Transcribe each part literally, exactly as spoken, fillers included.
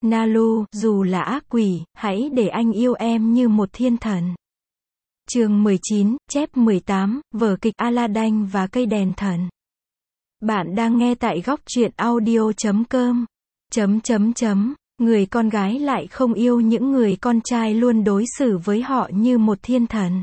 Nalu, dù là ác quỷ, hãy để anh yêu em như một thiên thần. Chương mười chín, chép mười tám, vở kịch Aladdin và cây đèn thần. Bạn đang nghe tại góc truyện audio chấm com. Chấm chấm chấm, người con gái lại không yêu những người con trai luôn đối xử với họ như một thiên thần.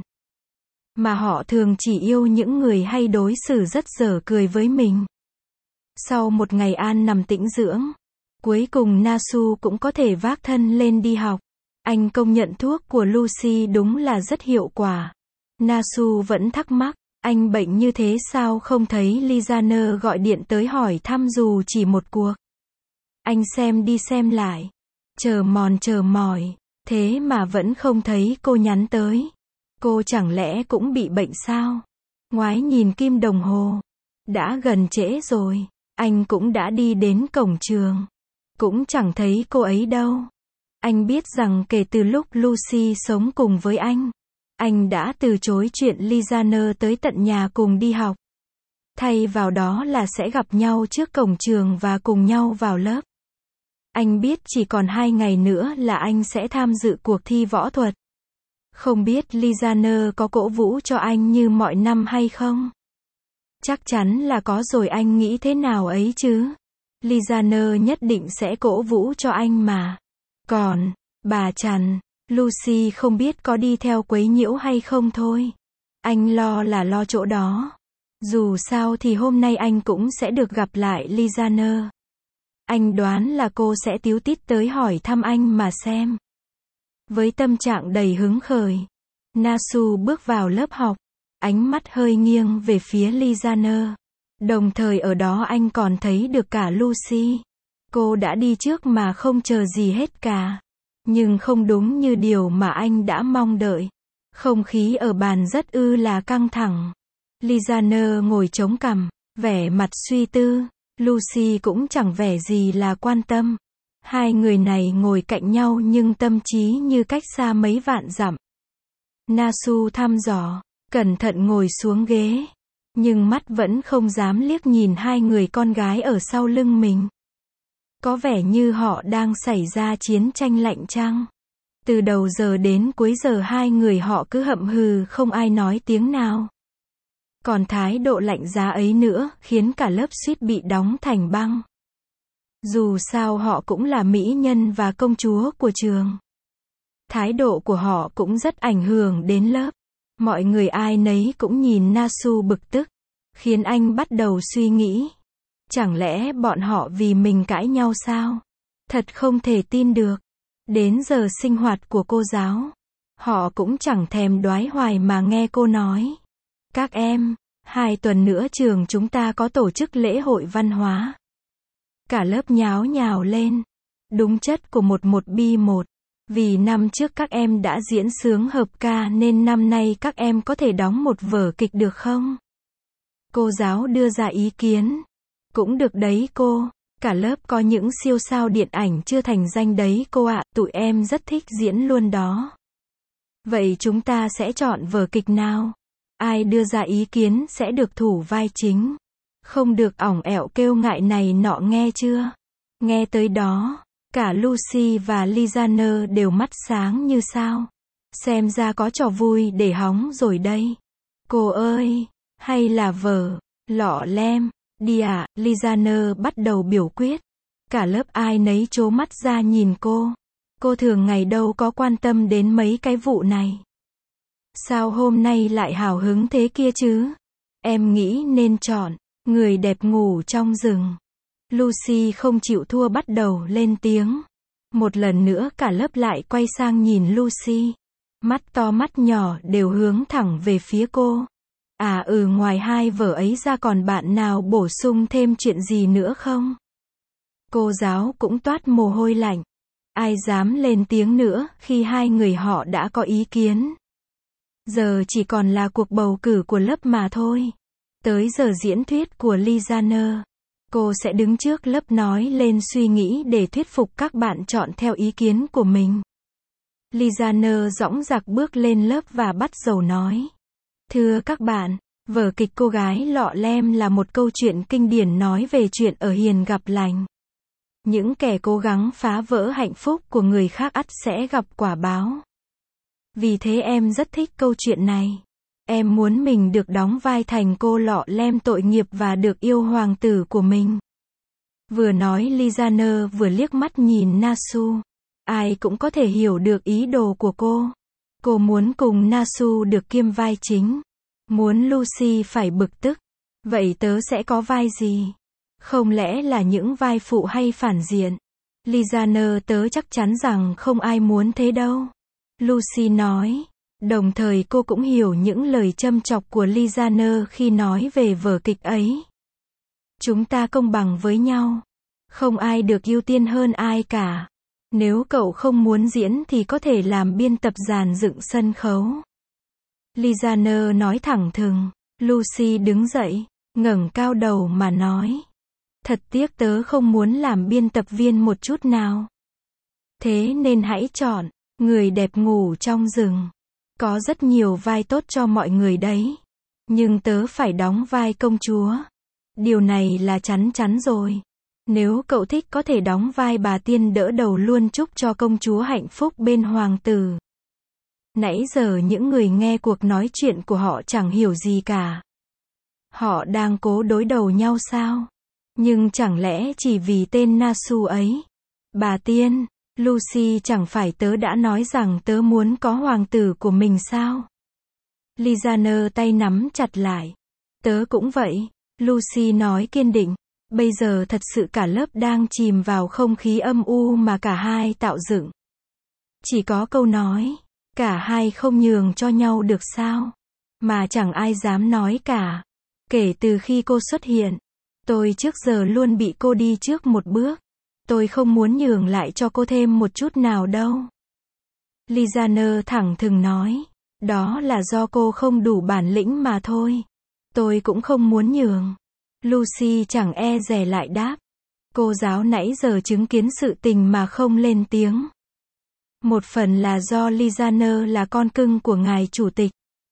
Mà họ thường chỉ yêu những người hay đối xử rất dở cười với mình. Sau một ngày an nằm tĩnh dưỡng, cuối cùng Nasu cũng có thể vác thân lên đi học. Anh công nhận thuốc của Lucy đúng là rất hiệu quả. Nasu vẫn thắc mắc, anh bệnh như thế sao không thấy Lizaner gọi điện tới hỏi thăm dù chỉ một cuộc. Anh xem đi xem lại, chờ mòn chờ mỏi, thế mà vẫn không thấy cô nhắn tới. Cô chẳng lẽ cũng bị bệnh sao? Ngoái nhìn kim đồng hồ, đã gần trễ rồi. Anh cũng đã đi đến cổng trường, cũng chẳng thấy cô ấy đâu. Anh biết rằng kể từ lúc Lucy sống cùng với anh, anh đã từ chối chuyện Lizaner tới tận nhà cùng đi học. Thay vào đó là sẽ gặp nhau trước cổng trường và cùng nhau vào lớp. Anh biết chỉ còn hai ngày nữa là anh sẽ tham dự cuộc thi võ thuật. Không biết Lizaner có cổ vũ cho anh như mọi năm hay không? Chắc chắn là có rồi, anh nghĩ thế nào ấy chứ? Lizaner nhất định sẽ cổ vũ cho anh mà. Còn, bà Trần, Lucy không biết có đi theo quấy nhiễu hay không thôi. Anh lo là lo chỗ đó. Dù sao thì hôm nay anh cũng sẽ được gặp lại Lizaner. Anh đoán là cô sẽ tíu tít tới hỏi thăm anh mà xem. Với tâm trạng đầy hứng khởi, Nasu bước vào lớp học, ánh mắt hơi nghiêng về phía Lizaner. Đồng thời ở đó anh còn thấy được cả Lucy. Cô đã đi trước mà không chờ gì hết cả. Nhưng không đúng như điều mà anh đã mong đợi. Không khí ở bàn rất ư là căng thẳng. Lizaner ngồi chống cằm, vẻ mặt suy tư. Lucy cũng chẳng vẻ gì là quan tâm. Hai người này ngồi cạnh nhau nhưng tâm trí như cách xa mấy vạn dặm. Nasu thăm dò, cẩn thận ngồi xuống ghế. Nhưng mắt vẫn không dám liếc nhìn hai người con gái ở sau lưng mình. Có vẻ như họ đang xảy ra chiến tranh lạnh chăng? Từ đầu giờ đến cuối giờ hai người họ cứ hậm hừ không ai nói tiếng nào. Còn thái độ lạnh giá ấy nữa khiến cả lớp suýt bị đóng thành băng. Dù sao họ cũng là mỹ nhân và công chúa của trường. Thái độ của họ cũng rất ảnh hưởng đến lớp. Mọi người ai nấy cũng nhìn Nasu bực tức, khiến anh bắt đầu suy nghĩ. Chẳng lẽ bọn họ vì mình cãi nhau sao? Thật không thể tin được. Đến giờ sinh hoạt của cô giáo, họ cũng chẳng thèm đoái hoài mà nghe cô nói. Các em, hai tuần nữa trường chúng ta có tổ chức lễ hội văn hóa. Cả lớp nháo nhào lên. Đúng chất của một một bi một. Vì năm trước các em đã diễn sướng hợp ca nên năm nay các em có thể đóng một vở kịch được không? Cô giáo đưa ra ý kiến. Cũng được đấy cô. Cả lớp có những siêu sao điện ảnh chưa thành danh đấy cô ạ. Tụi em rất thích diễn luôn đó. Vậy chúng ta sẽ chọn vở kịch nào? Ai đưa ra ý kiến sẽ được thủ vai chính. Không được ỏng ẻo kêu ngại này nọ nghe chưa? Nghe tới đó, cả Lucy và Lizaner đều mắt sáng như sao. Xem ra có trò vui để hóng rồi đây. Cô ơi, hay là vở Lọ Lem đi ạ? À, Lizaner bắt đầu biểu quyết. Cả lớp ai nấy trố mắt ra nhìn cô. Cô thường ngày đâu có quan tâm đến mấy cái vụ này. Sao hôm nay lại hào hứng thế kia chứ? Em nghĩ nên chọn Người đẹp ngủ trong rừng. Lucy không chịu thua bắt đầu lên tiếng. Một lần nữa cả lớp lại quay sang nhìn Lucy. Mắt to mắt nhỏ đều hướng thẳng về phía cô. À ừ, ngoài hai vở ấy ra còn bạn nào bổ sung thêm chuyện gì nữa không? Cô giáo cũng toát mồ hôi lạnh. Ai dám lên tiếng nữa khi hai người họ đã có ý kiến. Giờ chỉ còn là cuộc bầu cử của lớp mà thôi. Tới giờ diễn thuyết của Lizaner, cô sẽ đứng trước lớp nói lên suy nghĩ để thuyết phục các bạn chọn theo ý kiến của mình. Lizaner dõng dạc bước lên lớp và bắt đầu nói. Thưa các bạn, vở kịch Cô gái Lọ Lem là một câu chuyện kinh điển nói về chuyện ở hiền gặp lành. Những kẻ cố gắng phá vỡ hạnh phúc của người khác ắt sẽ gặp quả báo. Vì thế em rất thích câu chuyện này. Em muốn mình được đóng vai thành cô lọ lem tội nghiệp và được yêu hoàng tử của mình. Vừa nói Lizaner vừa liếc mắt nhìn Nasu. Ai cũng có thể hiểu được ý đồ của cô. Cô muốn cùng Nasu được kiêm vai chính. Muốn Lucy phải bực tức. Vậy tớ sẽ có vai gì? Không lẽ là những vai phụ hay phản diện? Lizaner, tớ chắc chắn rằng không ai muốn thế đâu. Lucy nói. Đồng thời cô cũng hiểu những lời châm chọc của Lizaner khi nói về vở kịch ấy. Chúng ta công bằng với nhau. Không ai được ưu tiên hơn ai cả. Nếu cậu không muốn diễn thì có thể làm biên tập dàn dựng sân khấu. Lizaner nói thẳng thừng. Lucy đứng dậy, ngẩng cao đầu mà nói. Thật tiếc tớ không muốn làm biên tập viên một chút nào. Thế nên hãy chọn, người đẹp ngủ trong rừng. Có rất nhiều vai tốt cho mọi người đấy. Nhưng tớ phải đóng vai công chúa. Điều này là chắn chắn rồi. Nếu cậu thích có thể đóng vai bà tiên đỡ đầu luôn, chúc cho công chúa hạnh phúc bên hoàng tử. Nãy giờ những người nghe cuộc nói chuyện của họ chẳng hiểu gì cả. Họ đang cố đối đầu nhau sao? Nhưng chẳng lẽ chỉ vì tên Nasu ấy? Bà tiên, Lucy, chẳng phải tớ đã nói rằng tớ muốn có hoàng tử của mình sao? Lizaner tay nắm chặt lại. Tớ cũng vậy, Lucy nói kiên định. Bây giờ thật sự cả lớp đang chìm vào không khí âm u mà cả hai tạo dựng. Chỉ có câu nói, cả hai không nhường cho nhau được sao? Mà chẳng ai dám nói cả. Kể từ khi cô xuất hiện, tôi trước giờ luôn bị cô đi trước một bước. Tôi không muốn nhường lại cho cô thêm một chút nào đâu. Lizaner thẳng thừng nói. Đó là do cô không đủ bản lĩnh mà thôi. Tôi cũng không muốn nhường. Lucy chẳng e dè lại đáp. Cô giáo nãy giờ chứng kiến sự tình mà không lên tiếng. Một phần là do Lizaner là con cưng của ngài chủ tịch.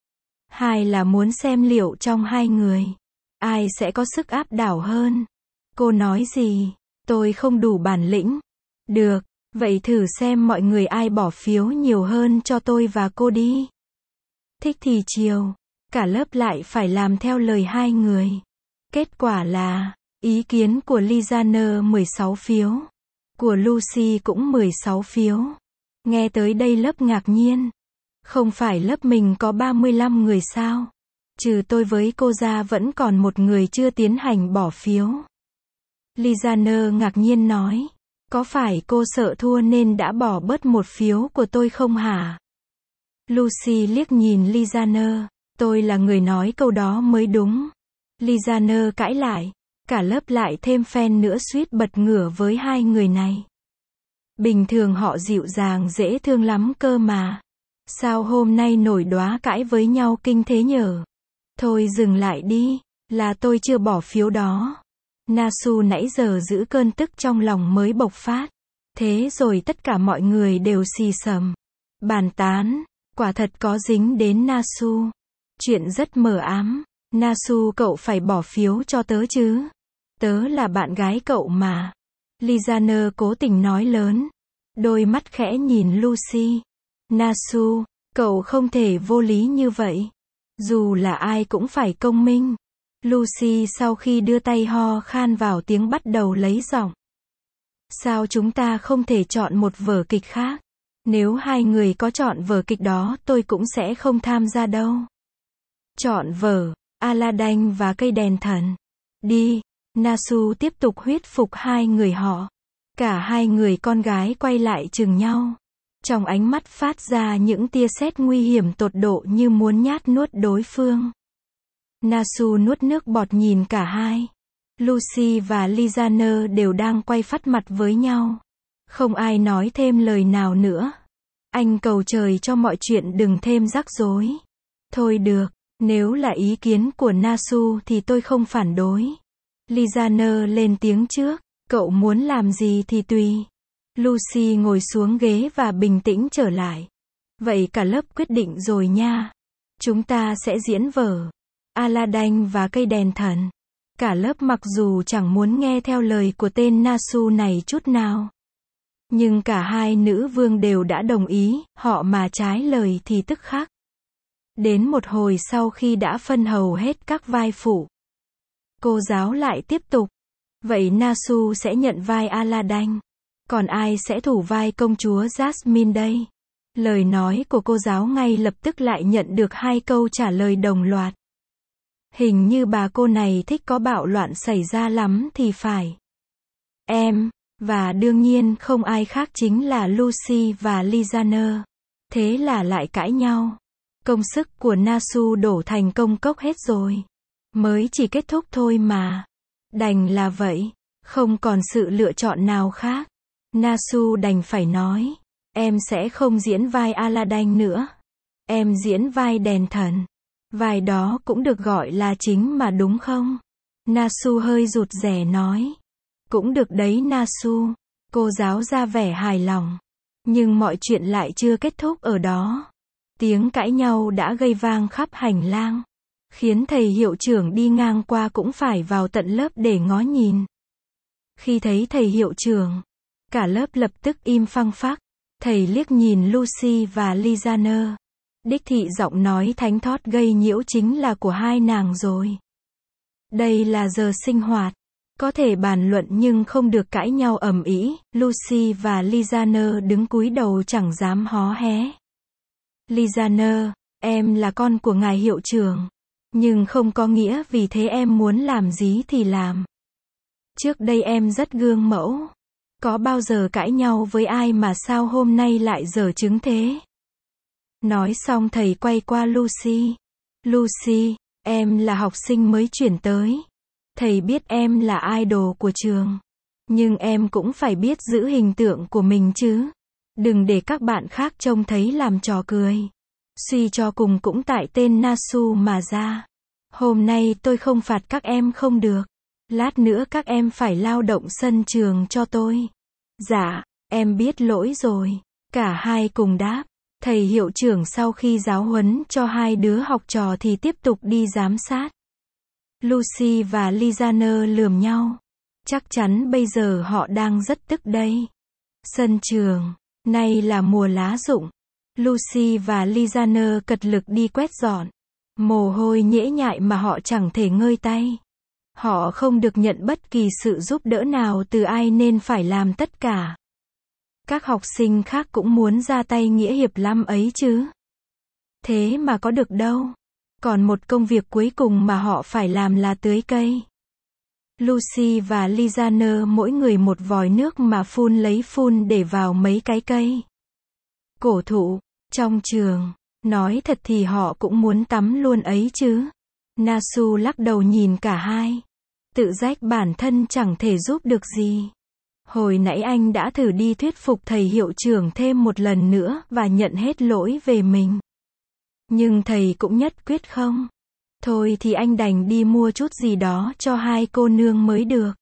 Hai là muốn xem liệu trong hai người, ai sẽ có sức áp đảo hơn. Cô nói gì? Tôi không đủ bản lĩnh. Được, vậy thử xem mọi người ai bỏ phiếu nhiều hơn cho tôi và cô đi. Thích thì chiều. Cả lớp lại phải làm theo lời hai người. Kết quả là, ý kiến của Lizaner mười sáu phiếu. Của Lucy cũng mười sáu phiếu. Nghe tới đây lớp ngạc nhiên. Không phải lớp mình có ba mươi lăm người sao? Trừ tôi với cô ra vẫn còn một người chưa tiến hành bỏ phiếu. Lizaner ngạc nhiên nói. Có phải cô sợ thua nên đã bỏ bớt một phiếu của tôi không hả? Lucy liếc nhìn Lizaner. Tôi là người nói câu đó mới đúng. Lizaner cãi lại. Cả lớp lại thêm fan nữa suýt bật ngửa với hai người này. Bình thường họ dịu dàng dễ thương lắm cơ mà. Sao hôm nay nổi đoá cãi với nhau kinh thế nhở? Thôi dừng lại đi, là tôi chưa bỏ phiếu đó. Nasu nãy giờ giữ cơn tức trong lòng mới bộc phát. Thế rồi tất cả mọi người đều xì xầm. Bàn tán, quả thật có dính đến Nasu. Chuyện rất mờ ám. Nasu, cậu phải bỏ phiếu cho tớ chứ. Tớ là bạn gái cậu mà. Lizaner cố tình nói lớn. Đôi mắt khẽ nhìn Lucy. Nasu, cậu không thể vô lý như vậy. Dù là ai cũng phải công minh. Lucy sau khi đưa tay ho khan vào tiếng bắt đầu lấy giọng. Sao chúng ta không thể chọn một vở kịch khác? Nếu hai người có chọn vở kịch đó tôi cũng sẽ không tham gia đâu. Chọn vở Aladdin và cây đèn thần. Đi. Nasu tiếp tục huyết phục hai người họ. Cả hai người con gái quay lại chừng nhau. Trong ánh mắt phát ra những tia sét nguy hiểm tột độ như muốn nhát nuốt đối phương. Nasu nuốt nước bọt nhìn cả hai. Lucy và Lizaner đều đang quay phắt mặt với nhau. Không ai nói thêm lời nào nữa. Anh cầu trời cho mọi chuyện đừng thêm rắc rối. Thôi được, nếu là ý kiến của Nasu thì tôi không phản đối. Lizaner lên tiếng trước. Cậu muốn làm gì thì tùy. Lucy ngồi xuống ghế và bình tĩnh trở lại. Vậy cả lớp quyết định rồi nha. Chúng ta sẽ diễn vở Aladdin và cây đèn thần. Cả lớp mặc dù chẳng muốn nghe theo lời của tên Nasu này chút nào. Nhưng cả hai nữ vương đều đã đồng ý, họ mà trái lời thì tức khắc. Đến một hồi sau khi đã phân hầu hết các vai phụ, cô giáo lại tiếp tục. Vậy Nasu sẽ nhận vai Aladdin. Còn ai sẽ thủ vai công chúa Jasmine đây? Lời nói của cô giáo ngay lập tức lại nhận được hai câu trả lời đồng loạt. Hình như bà cô này thích có bạo loạn xảy ra lắm thì phải. Em, và đương nhiên không ai khác chính là Lucy và Lizaner. Thế là lại cãi nhau. Công sức của Nasu đổ thành công cốc hết rồi. Mới chỉ kết thúc thôi mà. Đành là vậy. Không còn sự lựa chọn nào khác. Nasu đành phải nói. Em sẽ không diễn vai Aladdin nữa. Em diễn vai đèn thần. Vai đó cũng được gọi là chính mà đúng không? Nasu hơi rụt rè nói. Cũng được đấy Nasu. Cô giáo ra vẻ hài lòng. Nhưng mọi chuyện lại chưa kết thúc ở đó. Tiếng cãi nhau đã gây vang khắp hành lang. Khiến thầy hiệu trưởng đi ngang qua cũng phải vào tận lớp để ngó nhìn. Khi thấy thầy hiệu trưởng, cả lớp lập tức im phăng phắc. Thầy liếc nhìn Lucy và Lizaner. Đích thị giọng nói thánh thót gây nhiễu chính là của hai nàng rồi. Đây là giờ sinh hoạt. Có thể bàn luận nhưng không được cãi nhau ầm ĩ. Lucy và Lizaner đứng cúi đầu chẳng dám hó hé. Lizaner, em là con của ngài hiệu trưởng. Nhưng không có nghĩa vì thế em muốn làm gì thì làm. Trước đây em rất gương mẫu. Có bao giờ cãi nhau với ai mà sao hôm nay lại dở chứng thế? Nói xong thầy quay qua Lucy. Lucy, em là học sinh mới chuyển tới. Thầy biết em là idol của trường. Nhưng em cũng phải biết giữ hình tượng của mình chứ. Đừng để các bạn khác trông thấy làm trò cười. Suy cho cùng cũng tại tên Nasu mà ra. Hôm nay tôi không phạt các em không được. Lát nữa các em phải lao động sân trường cho tôi. Dạ, em biết lỗi rồi. Cả hai cùng đáp. Thầy hiệu trưởng sau khi giáo huấn cho hai đứa học trò thì tiếp tục đi giám sát. Lucy và Lizaner lườm nhau. Chắc chắn bây giờ họ đang rất tức đây. Sân trường, nay là mùa lá rụng. Lucy và Lizaner cật lực đi quét dọn. Mồ hôi nhễ nhại mà họ chẳng thể ngơi tay. Họ không được nhận bất kỳ sự giúp đỡ nào từ ai nên phải làm tất cả. Các học sinh khác cũng muốn ra tay nghĩa hiệp lắm ấy chứ. Thế mà có được đâu. Còn một công việc cuối cùng mà họ phải làm là tưới cây. Lucy và Lizaner mỗi người một vòi nước mà phun lấy phun để vào mấy cái cây. Cổ thụ, trong trường, nói thật thì họ cũng muốn tắm luôn ấy chứ. Nasu lắc đầu nhìn cả hai. Tự trách bản thân chẳng thể giúp được gì. Hồi nãy anh đã thử đi thuyết phục thầy hiệu trưởng thêm một lần nữa và nhận hết lỗi về mình. Nhưng thầy cũng nhất quyết không. Thôi thì anh đành đi mua chút gì đó cho hai cô nương mới được.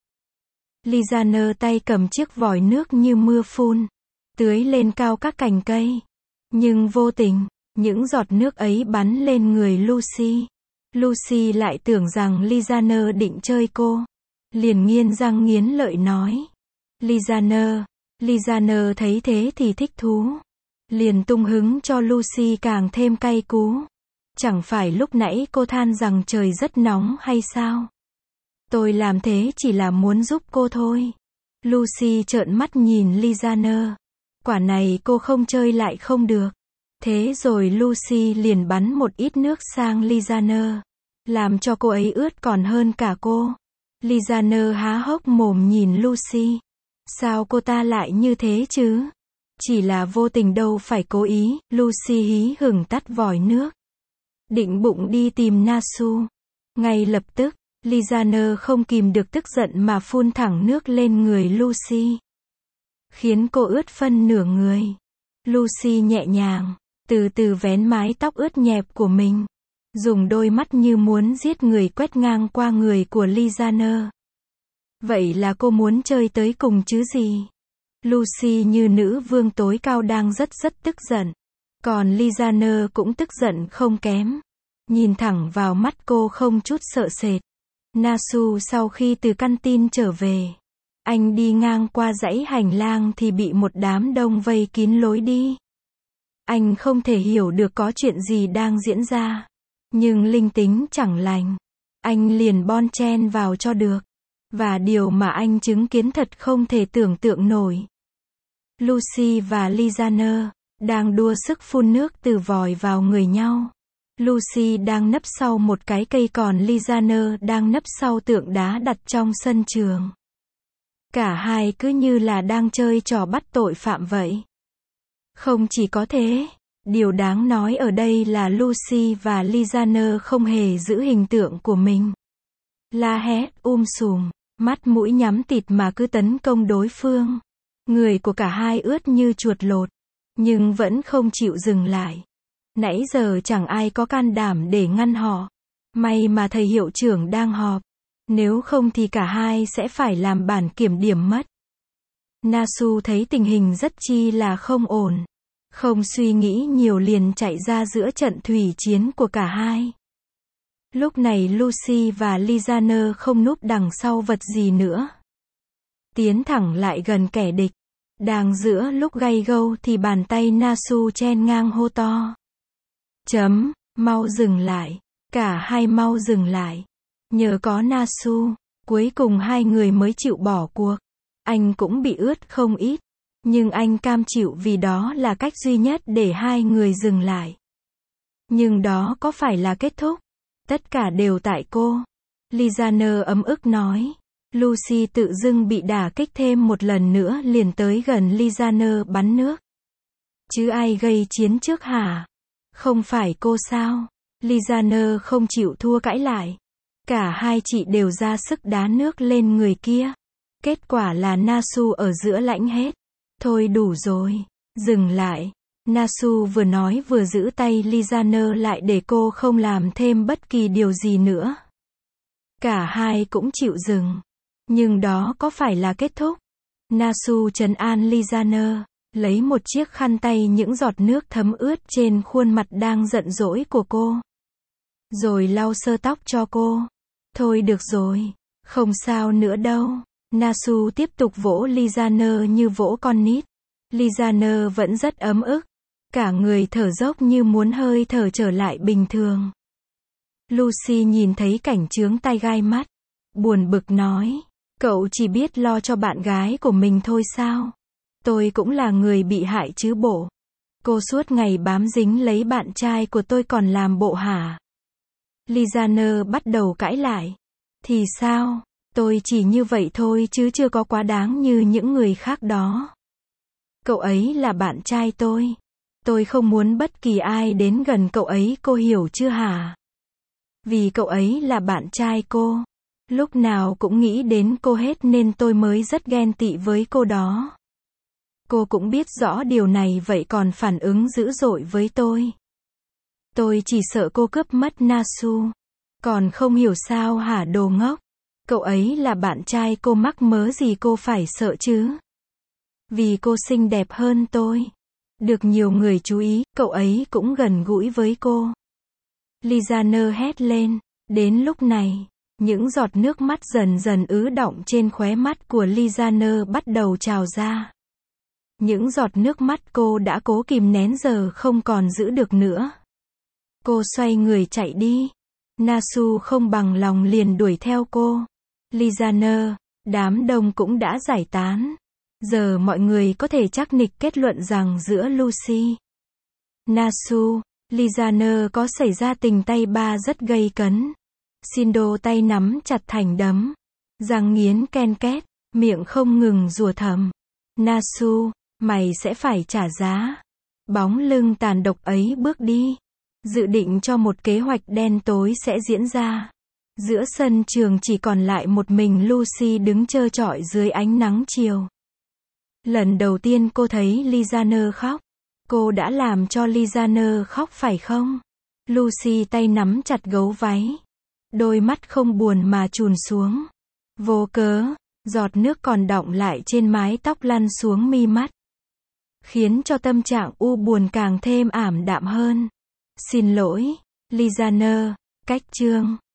Lizaner tay cầm chiếc vòi nước như mưa phun, tưới lên cao các cành cây. Nhưng vô tình, những giọt nước ấy bắn lên người Lucy. Lucy lại tưởng rằng Lizaner định chơi cô. Liền nghiến răng nghiến lợi nói. Lizaner. Lizaner thấy thế thì thích thú. Liền tung hứng cho Lucy càng thêm cay cú. Chẳng phải lúc nãy cô than rằng trời rất nóng hay sao? Tôi làm thế chỉ là muốn giúp cô thôi. Lucy trợn mắt nhìn Lizaner. Quả này cô không chơi lại không được. Thế rồi Lucy liền bắn một ít nước sang Lizaner. Làm cho cô ấy ướt còn hơn cả cô. Lizaner há hốc mồm nhìn Lucy. Sao cô ta lại như thế chứ? Chỉ là vô tình đâu phải cố ý. Lucy hí hửng tắt vòi nước. Định bụng đi tìm Nasu. Ngay lập tức, Lizaner không kìm được tức giận mà phun thẳng nước lên người Lucy. Khiến cô ướt phân nửa người. Lucy nhẹ nhàng, từ từ vén mái tóc ướt nhẹp của mình. Dùng đôi mắt như muốn giết người quét ngang qua người của Lizaner. Vậy là cô muốn chơi tới cùng chứ gì? Lucy như nữ vương tối cao đang rất rất tức giận. Còn Lizaner cũng tức giận không kém. Nhìn thẳng vào mắt cô không chút sợ sệt. Nasu sau khi từ căn tin trở về, anh đi ngang qua dãy hành lang thì bị một đám đông vây kín lối đi. Anh không thể hiểu được có chuyện gì đang diễn ra, nhưng linh tính chẳng lành, anh liền bon chen vào cho được. Và điều mà anh chứng kiến thật không thể tưởng tượng nổi. Lucy và Lizaner đang đua sức phun nước từ vòi vào người nhau. Lucy đang nấp sau một cái cây còn Lizaner đang nấp sau tượng đá đặt trong sân trường. Cả hai cứ như là đang chơi trò bắt tội phạm vậy. Không chỉ có thế, điều đáng nói ở đây là Lucy và Lizaner không hề giữ hình tượng của mình. La hét um sùm, mắt mũi nhắm tịt mà cứ tấn công đối phương. Người của cả hai ướt như chuột lột, nhưng vẫn không chịu dừng lại. Nãy giờ chẳng ai có can đảm để ngăn họ. May mà thầy hiệu trưởng đang họp. Nếu không thì cả hai sẽ phải làm bản kiểm điểm mất. Nasu thấy tình hình rất chi là không ổn. Không suy nghĩ nhiều liền chạy ra giữa trận thủy chiến của cả hai. Lúc này Lucy và Lizaner không núp đằng sau vật gì nữa. Tiến thẳng lại gần kẻ địch. Đang giữa lúc gay gâu thì bàn tay Nasu chen ngang hô to. Chấm, mau dừng lại. Cả hai mau dừng lại. Nhờ có Nasu, cuối cùng hai người mới chịu bỏ cuộc. Anh cũng bị ướt không ít. Nhưng anh cam chịu vì đó là cách duy nhất để hai người dừng lại. Nhưng đó có phải là kết thúc? Tất cả đều tại cô. Lizaner ấm ức nói. Lucy tự dưng bị đả kích thêm một lần nữa liền tới gần Lizaner bắn nước. Chứ ai gây chiến trước hả? Không phải cô sao? Lizaner không chịu thua cãi lại. Cả hai chị đều ra sức đá nước lên người kia. Kết quả là Nasu ở giữa lãnh hết. Thôi đủ rồi. Dừng lại. Nasu vừa nói vừa giữ tay Lizaner lại để cô không làm thêm bất kỳ điều gì nữa. Cả hai cũng chịu dừng. Nhưng đó có phải là kết thúc? Nasu trấn an Lizaner, lấy một chiếc khăn tay những giọt nước thấm ướt trên khuôn mặt đang giận dỗi của cô. Rồi lau sơ tóc cho cô. Thôi được rồi, không sao nữa đâu. Nasu tiếp tục vỗ Lizaner như vỗ con nít. Lizaner vẫn rất ấm ức. Cả người thở dốc như muốn hơi thở trở lại bình thường. Lucy nhìn thấy cảnh chướng tay gai mắt. Buồn bực nói. Cậu chỉ biết lo cho bạn gái của mình thôi sao? Tôi cũng là người bị hại chứ bộ. Cô suốt ngày bám dính lấy bạn trai của tôi còn làm bộ hả? Lizaner bắt đầu cãi lại. Thì sao? Tôi chỉ như vậy thôi chứ chưa có quá đáng như những người khác đó. Cậu ấy là bạn trai tôi. Tôi không muốn bất kỳ ai đến gần cậu ấy, cô hiểu chưa hả? Vì cậu ấy là bạn trai cô. Lúc nào cũng nghĩ đến cô hết nên tôi mới rất ghen tị với cô đó. Cô cũng biết rõ điều này vậy còn phản ứng dữ dội với tôi. Tôi chỉ sợ cô cướp mất Nasu. Còn không hiểu sao hả đồ ngốc? Cậu ấy là bạn trai cô, mắc mớ gì cô phải sợ chứ? Vì cô xinh đẹp hơn tôi. Được nhiều người chú ý, cậu ấy cũng gần gũi với cô. Lizaner hét lên. Đến lúc này, những giọt nước mắt dần dần ứ đọng trên khóe mắt của Lizaner bắt đầu trào ra. Những giọt nước mắt cô đã cố kìm nén giờ không còn giữ được nữa. Cô xoay người chạy đi. Nasu không bằng lòng liền đuổi theo cô. Lizaner, đám đông cũng đã giải tán. Giờ mọi người có thể chắc nịch kết luận rằng giữa Lucy, Nasu, Lizaner có xảy ra tình tay ba rất gây cấn. Shindo tay nắm chặt thành đấm. Răng nghiến ken két, miệng không ngừng rủa thầm. Nasu, mày sẽ phải trả giá. Bóng lưng tàn độc ấy bước đi. Dự định cho một kế hoạch đen tối sẽ diễn ra. Giữa sân trường chỉ còn lại một mình Lucy đứng trơ trọi dưới ánh nắng chiều. Lần đầu tiên cô thấy Lizaner khóc. Cô đã làm cho Lizaner khóc phải không? Lucy tay nắm chặt gấu váy. Đôi mắt không buồn mà trùn xuống. Vô cớ, giọt nước còn đọng lại trên mái tóc lăn xuống mi mắt. Khiến cho tâm trạng u buồn càng thêm ảm đạm hơn. Xin lỗi, Lizaner, cách chương.